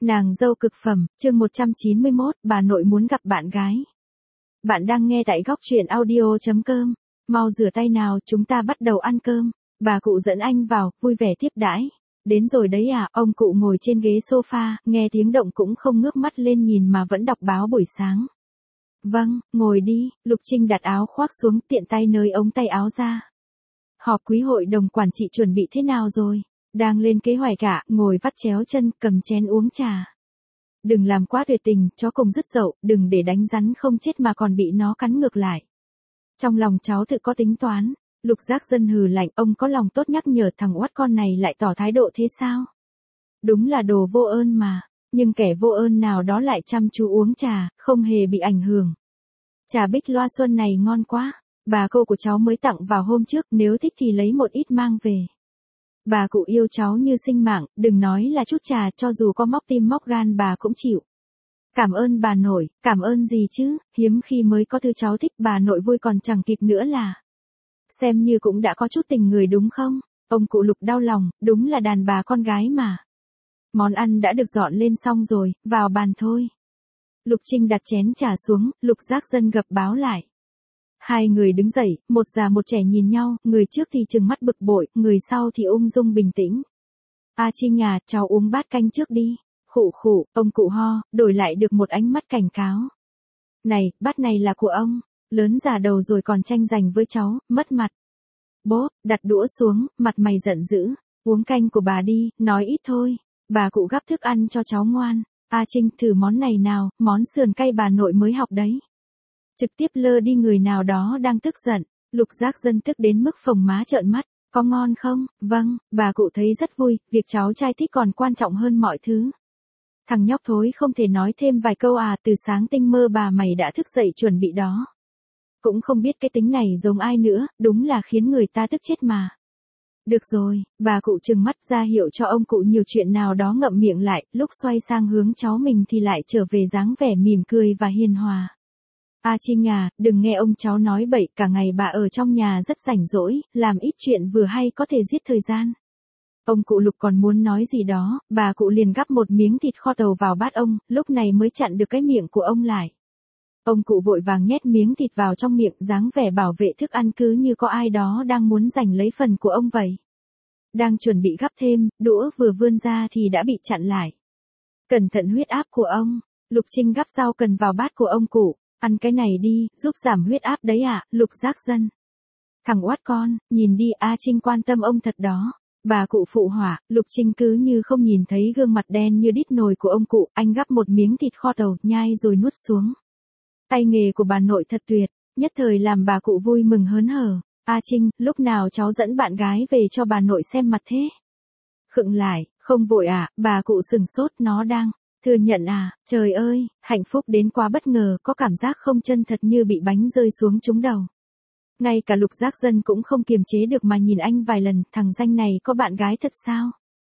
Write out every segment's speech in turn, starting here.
Nàng dâu cực phẩm, chương 191, bà nội muốn gặp bạn gái. Bạn đang nghe tại góc truyện audio.com. Mau rửa tay nào, chúng ta bắt đầu ăn cơm. Bà cụ dẫn anh vào, vui vẻ tiếp đãi. Đến rồi đấy à, ông cụ ngồi trên ghế sofa, nghe tiếng động cũng không ngước mắt lên nhìn mà vẫn đọc báo buổi sáng. Vâng, ngồi đi, Lục Trinh đặt áo khoác xuống, tiện tay nới ống tay áo ra. Họp quý hội đồng quản trị chuẩn bị thế nào rồi? Đang lên kế hoạch cả, ngồi vắt chéo chân, cầm chén uống trà. Đừng làm quá tuyệt tình, chó cùng dứt dậu, đừng để đánh rắn không chết mà còn bị nó cắn ngược lại. Trong lòng cháu tự có tính toán. Lục Giác Dân hừ lạnh, ông có lòng tốt nhắc nhở thằng oát con này lại tỏ thái độ thế sao? Đúng là đồ vô ơn mà, nhưng kẻ vô ơn nào đó lại chăm chú uống trà, không hề bị ảnh hưởng. Trà bích loa xuân này ngon quá, bà cô của cháu mới tặng vào hôm trước, nếu thích thì lấy một ít mang về. Bà cụ yêu cháu như sinh mạng, đừng nói là chút trà, cho dù có móc tim móc gan bà cũng chịu. Cảm ơn bà nội, cảm ơn gì chứ, hiếm khi mới có thứ cháu thích, bà nội vui còn chẳng kịp nữa là. Xem như cũng đã có chút tình người đúng không? Ông cụ Lục đau lòng, đúng là đàn bà con gái mà. Món ăn đã được dọn lên xong rồi, vào bàn thôi. Lục Trinh đặt chén trà xuống, Lục Giác Dân gập báo lại. Hai người đứng dậy, một già một trẻ nhìn nhau, người trước thì trừng mắt bực bội, người sau thì ung dung bình tĩnh. A Trinh à, cháu uống bát canh trước đi. Khụ khụ, ông cụ ho, đổi lại được một ánh mắt cảnh cáo. Này, bát này là của ông, lớn già đầu rồi còn tranh giành với cháu, mất mặt. Bố, đặt đũa xuống, mặt mày giận dữ, uống canh của bà đi, nói ít thôi. Bà cụ gắp thức ăn cho cháu ngoan. A Trinh, thử món này nào, món sườn cay bà nội mới học đấy. Trực tiếp lơ đi người nào đó đang tức giận. Lục Giác Dân tức đến mức phồng má trợn mắt. Có ngon không? Vâng, bà cụ thấy rất vui, việc cháu trai thích còn quan trọng hơn mọi thứ. Thằng nhóc thối không thể nói thêm vài câu à, từ sáng tinh mơ bà mày đã thức dậy chuẩn bị đó. Cũng không biết cái tính này giống ai nữa, đúng là khiến người ta tức chết mà. Được rồi, bà cụ trừng mắt ra hiệu cho ông cụ nhiều chuyện nào đó ngậm miệng lại, lúc xoay sang hướng cháu mình thì lại trở về dáng vẻ mỉm cười và hiền hòa. A Trinh à, đừng nghe ông cháu nói bậy, cả ngày bà ở trong nhà rất rảnh rỗi, làm ít chuyện vừa hay có thể giết thời gian. Ông cụ Lục còn muốn nói gì đó, bà cụ liền gắp một miếng thịt kho tàu vào bát ông, lúc này mới chặn được cái miệng của ông lại. Ông cụ vội vàng nhét miếng thịt vào trong miệng, dáng vẻ bảo vệ thức ăn cứ như có ai đó đang muốn giành lấy phần của ông vậy. Đang chuẩn bị gắp thêm, đũa vừa vươn ra thì đã bị chặn lại. Cẩn thận huyết áp của ông. Lục Trinh gắp rau cần vào bát của ông cụ. Ăn cái này đi, giúp giảm huyết áp đấy à, Lục Giác Dân. Thằng oát con, nhìn đi, A Trinh quan tâm ông thật đó. Bà cụ phụ họa, Lục Trinh cứ như không nhìn thấy gương mặt đen như đít nồi của ông cụ, anh gắp một miếng thịt kho tàu, nhai rồi nuốt xuống. Tay nghề của bà nội thật tuyệt, nhất thời làm bà cụ vui mừng hớn hở. A Trinh, lúc nào cháu dẫn bạn gái về cho bà nội xem mặt thế? Khựng lại, không vội à, bà cụ sừng sốt, nó đang. Thừa nhận à, trời ơi, hạnh phúc đến quá bất ngờ, có cảm giác không chân thật như bị bánh rơi xuống trúng đầu. Ngay cả Lục Giác Dân cũng không kiềm chế được mà nhìn anh vài lần, thằng danh này có bạn gái thật sao?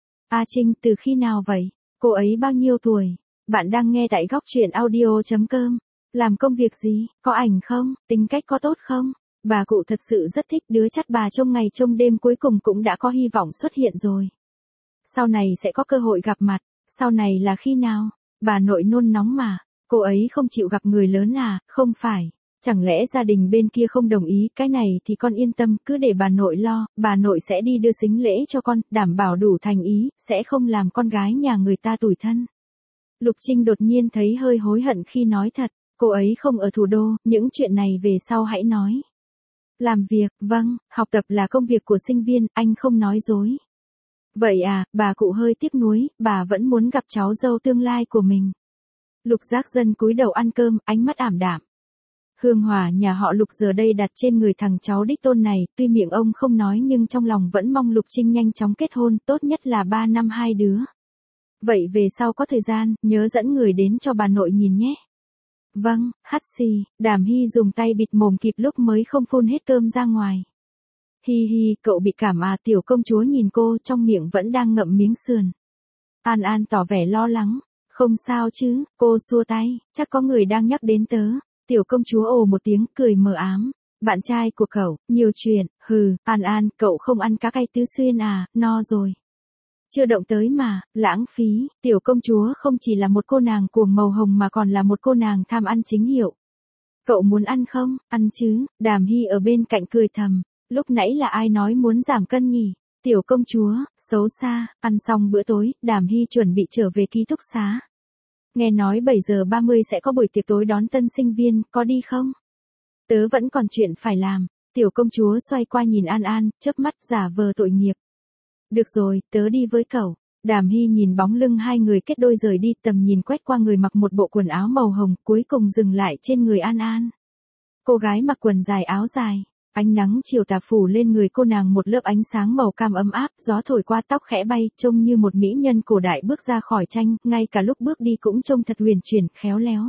A Trinh, từ khi nào vậy? Cô ấy bao nhiêu tuổi? Bạn đang nghe tại góc truyện audio.com. Làm công việc gì? Có ảnh không? Tính cách có tốt không? Bà cụ thật sự rất thích đứa chắt bà trông ngày trông đêm, cuối cùng cũng đã có hy vọng xuất hiện rồi. Sau này sẽ có cơ hội gặp mặt. Sau này là khi nào? Bà nội nôn nóng mà. Cô ấy không chịu gặp người lớn à? Không phải. Chẳng lẽ gia đình bên kia không đồng ý? Cái này thì con yên tâm, cứ để bà nội lo, bà nội sẽ đi đưa sính lễ cho con, đảm bảo đủ thành ý, sẽ không làm con gái nhà người ta tủi thân. Lục Trinh đột nhiên thấy hơi hối hận khi nói thật, cô ấy không ở thủ đô, những chuyện này về sau hãy nói. Làm việc, vâng, học tập là công việc của sinh viên, anh không nói dối. Vậy à, bà cụ hơi tiếc nuối, bà vẫn muốn gặp cháu dâu tương lai của mình. Lục Giác Dân cúi đầu ăn cơm, ánh mắt ảm đạm. Hương hỏa nhà họ Lục giờ đây đặt trên người thằng cháu đích tôn này, tuy miệng ông không nói nhưng trong lòng vẫn mong Lục Trinh nhanh chóng kết hôn, tốt nhất là 3 năm 2 đứa. Vậy về sau có thời gian, nhớ dẫn người đến cho bà nội nhìn nhé. Vâng, hắt xì, Đàm Hy dùng tay bịt mồm kịp lúc mới không phun hết cơm ra ngoài. Hi hi, cậu bị cảm à? Tiểu công chúa nhìn cô, trong miệng vẫn đang ngậm miếng sườn. An An tỏ vẻ lo lắng. Không sao chứ, cô xua tay, chắc có người đang nhắc đến tớ. Tiểu công chúa ồ một tiếng, cười mờ ám. Bạn trai của cậu, nhiều chuyện, hừ, An An, cậu không ăn cá cay Tứ Xuyên à, no rồi. Chưa động tới mà, lãng phí, tiểu công chúa không chỉ là một cô nàng cuồng màu hồng mà còn là một cô nàng tham ăn chính hiệu. Cậu muốn ăn không? Ăn chứ, Đàm Hy ở bên cạnh cười thầm, lúc nãy là ai nói muốn giảm cân nhỉ? Tiểu công chúa, xấu xa, ăn xong bữa tối, Đàm Hy chuẩn bị trở về ký túc xá. Nghe nói 7 giờ 30 sẽ có buổi tiệc tối đón tân sinh viên, có đi không? Tớ vẫn còn chuyện phải làm. Tiểu công chúa xoay qua nhìn An An, chớp mắt giả vờ tội nghiệp. Được rồi, tớ đi với cậu. Đàm Hy nhìn bóng lưng hai người kết đôi rời đi, tầm nhìn quét qua người mặc một bộ quần áo màu hồng, cuối cùng dừng lại trên người An An. Cô gái mặc quần dài áo dài, ánh nắng chiều tà phủ lên người cô nàng một lớp ánh sáng màu cam ấm áp, gió thổi qua tóc khẽ bay, trông như một mỹ nhân cổ đại bước ra khỏi tranh, ngay cả lúc bước đi cũng trông thật huyền chuyển, khéo léo.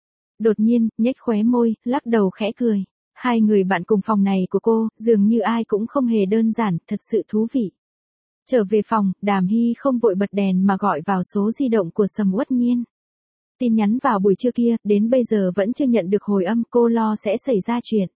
Đột nhiên, nhếch khóe môi, lắc đầu khẽ cười. Hai người bạn cùng phòng này của cô, dường như ai cũng không hề đơn giản, thật sự thú vị. Trở về phòng, Đàm Hy không vội bật đèn mà gọi vào số di động của Sầm Uất Nhiên. Tin nhắn vào buổi trưa kia, đến bây giờ vẫn chưa nhận được hồi âm, cô lo sẽ xảy ra chuyện.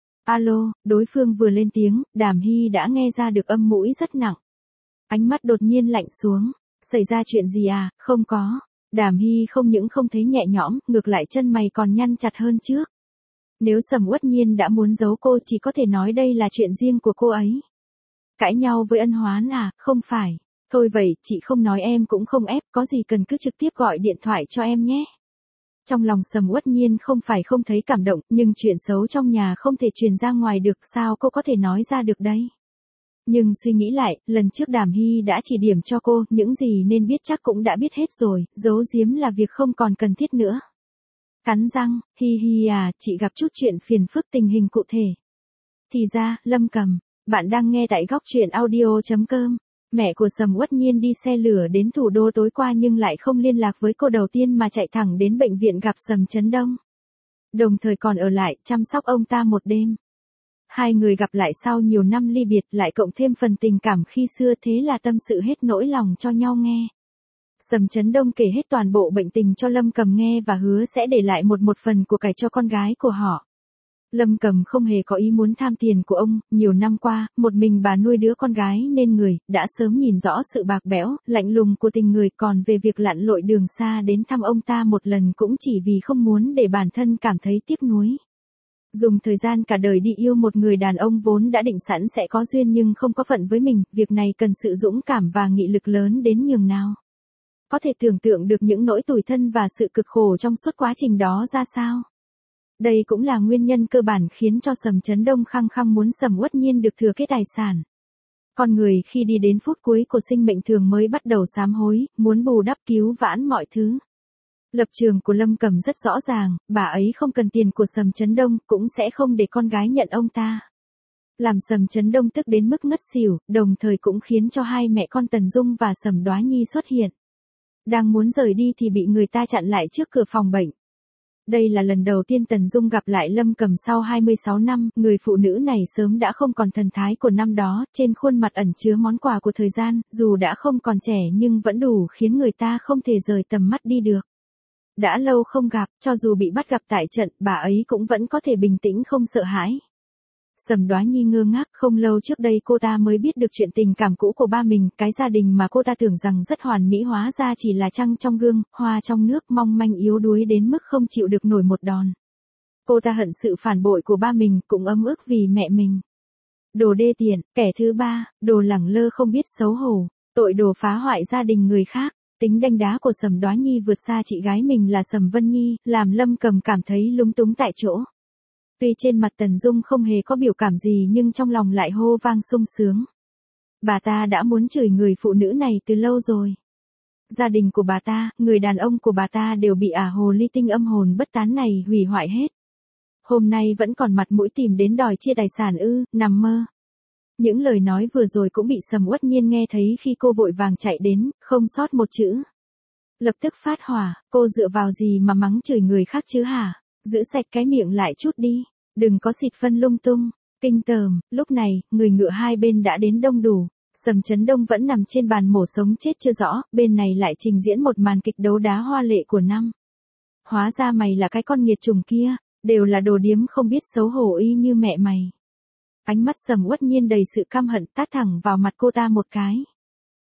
Alo, đối phương vừa lên tiếng, Đàm Hy đã nghe ra được âm mũi rất nặng. Ánh mắt đột nhiên lạnh xuống. Xảy ra chuyện gì à? Không có. Đàm Hy không những không thấy nhẹ nhõm, ngược lại chân mày còn nhăn chặt hơn trước. Nếu Sầm Uất Nhiên đã muốn giấu cô chỉ có thể nói đây là chuyện riêng của cô ấy. Cãi nhau với Ân Hoán à? Không phải. Thôi vậy, chị không nói em cũng không ép, có gì cần cứ trực tiếp gọi điện thoại cho em nhé. Trong lòng Sầm Uất Nhiên không phải không thấy cảm động, nhưng chuyện xấu trong nhà không thể truyền ra ngoài được, sao cô có thể nói ra được đấy. Nhưng suy nghĩ lại, lần trước Đàm Hy đã chỉ điểm cho cô, những gì nên biết chắc cũng đã biết hết rồi, giấu giếm là việc không còn cần thiết nữa. Cắn răng, hi hi à, chị gặp chút chuyện phiền phức, tình hình cụ thể. Thì ra, Lâm Cầm, bạn đang nghe tại góc truyện audio.com. Mẹ của Sầm Uất Nhiên đi xe lửa đến thủ đô tối qua nhưng lại không liên lạc với cô đầu tiên mà chạy thẳng đến bệnh viện gặp Sầm Chấn Đông. Đồng thời còn ở lại chăm sóc ông ta một đêm. Hai người gặp lại sau nhiều năm ly biệt, lại cộng thêm phần tình cảm khi xưa, thế là tâm sự hết nỗi lòng cho nhau nghe. Sầm Chấn Đông kể hết toàn bộ bệnh tình cho Lâm Cầm nghe và hứa sẽ để lại một phần của cải cho con gái của họ. Lâm Cầm không hề có ý muốn tham tiền của ông, nhiều năm qua, một mình bà nuôi đứa con gái nên người, đã sớm nhìn rõ sự bạc bẽo, lạnh lùng của tình người, còn về việc lặn lội đường xa đến thăm ông ta một lần cũng chỉ vì không muốn để bản thân cảm thấy tiếc nuối. Dùng thời gian cả đời đi yêu một người đàn ông vốn đã định sẵn sẽ có duyên nhưng không có phận với mình, việc này cần sự dũng cảm và nghị lực lớn đến nhường nào. Có thể tưởng tượng được những nỗi tủi thân và sự cực khổ trong suốt quá trình đó ra sao. Đây cũng là nguyên nhân cơ bản khiến cho Sầm Chấn Đông khăng khăng muốn Sầm Uất Nhiên được thừa kế tài sản. Con người khi đi đến phút cuối của sinh mệnh thường mới bắt đầu sám hối, muốn bù đắp cứu vãn mọi thứ. Lập trường của Lâm Cầm rất rõ ràng, bà ấy không cần tiền của Sầm Chấn Đông, cũng sẽ không để con gái nhận ông ta. Làm Sầm Chấn Đông tức đến mức ngất xỉu, đồng thời cũng khiến cho hai mẹ con Tần Dung và Sầm Đoá Nhi xuất hiện. Đang muốn rời đi thì bị người ta chặn lại trước cửa phòng bệnh. Đây là lần đầu tiên Tần Dung gặp lại Lâm Cầm sau 26 năm, người phụ nữ này sớm đã không còn thần thái của năm đó, trên khuôn mặt ẩn chứa món quà của thời gian, dù đã không còn trẻ nhưng vẫn đủ khiến người ta không thể rời tầm mắt đi được. Đã lâu không gặp, cho dù bị bắt gặp tại trận, bà ấy cũng vẫn có thể bình tĩnh không sợ hãi. Sầm Đoá Nhi ngơ ngác, không lâu trước đây cô ta mới biết được chuyện tình cảm cũ của ba mình, cái gia đình mà cô ta tưởng rằng rất hoàn mỹ hóa ra chỉ là trăng trong gương, hoa trong nước, mong manh yếu đuối đến mức không chịu được nổi một đòn. Cô ta hận sự phản bội của ba mình, cũng ấm ức vì mẹ mình. Đồ đê tiện, kẻ thứ ba, đồ lẳng lơ không biết xấu hổ, tội đồ phá hoại gia đình người khác. Tính đanh đá của Sầm Đoá Nhi vượt xa chị gái mình là Sầm Vân Nhi, làm Lâm Cầm cảm thấy lúng túng tại chỗ. Tuy trên mặt Tần Dung không hề có biểu cảm gì nhưng trong lòng lại hô vang sung sướng. Bà ta đã muốn chửi người phụ nữ này từ lâu rồi. Gia đình của bà ta, người đàn ông của bà ta đều bị hồ ly tinh âm hồn bất tán này hủy hoại hết. Hôm nay vẫn còn mặt mũi tìm đến đòi chia tài sản ư, nằm mơ. Những lời nói vừa rồi cũng bị Sầm Uất Nhiên nghe thấy khi cô vội vàng chạy đến, không sót một chữ. Lập tức phát hỏa, cô dựa vào gì mà mắng chửi người khác chứ hả? Giữ sạch cái miệng lại chút đi, đừng có xịt phân lung tung. Kinh tởm, lúc này, người ngựa hai bên đã đến đông đủ. Sầm Chấn Đông vẫn nằm trên bàn mổ sống chết chưa rõ, bên này lại trình diễn một màn kịch đấu đá hoa lệ của năm. Hóa ra mày là cái con nghiệt chủng kia, đều là đồ điếm không biết xấu hổ y như mẹ mày. Ánh mắt Sầm Uất Nhiên đầy sự căm hận tát thẳng vào mặt cô ta một cái.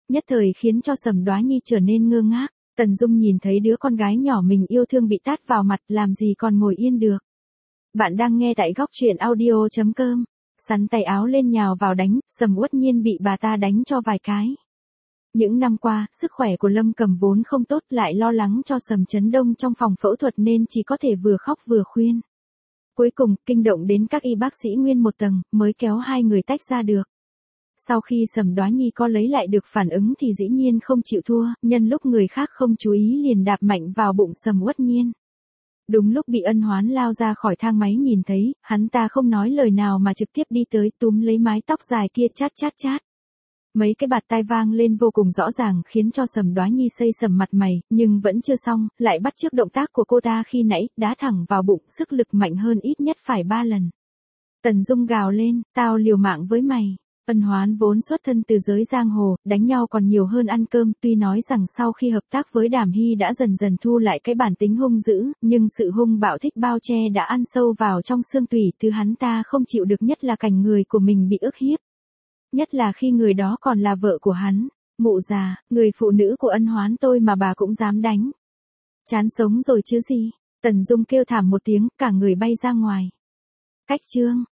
nhất thời khiến cho Sầm Đoá Nhi trở nên ngơ ngác. Tần Dung nhìn thấy đứa con gái nhỏ mình yêu thương bị tát vào mặt, làm gì còn ngồi yên được. Bạn đang nghe tại góc truyện audio.com. Sắn tay áo lên nhào vào đánh, Sầm Uất Nhiên bị bà ta đánh cho vài cái. Những năm qua, sức khỏe của Lâm Cầm vốn không tốt, lại lo lắng cho Sầm Chấn Đông trong phòng phẫu thuật nên chỉ có thể vừa khóc vừa khuyên. Cuối cùng, kinh động đến các y bác sĩ nguyên một tầng, mới kéo hai người tách ra được. Sau khi Sầm Đoá Nhi có lấy lại được phản ứng thì dĩ nhiên không chịu thua, nhân lúc người khác không chú ý liền đạp mạnh vào bụng Sầm Uất Nhiên. Đúng lúc bị Ân Hoán lao ra khỏi thang máy nhìn thấy, hắn ta không nói lời nào mà trực tiếp đi tới túm lấy mái tóc dài kia chát chát chát. Mấy cái bạt tai vang lên vô cùng rõ ràng khiến cho Sầm Đoá Nhi xây sầm mặt mày, nhưng vẫn chưa xong, lại bắt chước động tác của cô ta khi nãy, đá thẳng vào bụng, sức lực mạnh hơn ít nhất phải 3 lần. Tần Dung gào lên, tao liều mạng với mày. Ân Hoán vốn xuất thân từ giới giang hồ, đánh nhau còn nhiều hơn ăn cơm, tuy nói rằng sau khi hợp tác với Đàm Hy đã dần dần thu lại cái bản tính hung dữ, nhưng sự hung bạo thích bao che đã ăn sâu vào trong xương tủy, thứ hắn ta không chịu được nhất là cảnh người của mình bị ức hiếp. Nhất là khi người đó còn là vợ của hắn. Mụ già, người phụ nữ của Ân Hoán tôi mà bà cũng dám đánh. Chán sống rồi chứ gì. Tần Dung kêu thảm một tiếng, cả người bay ra ngoài. Cách chương.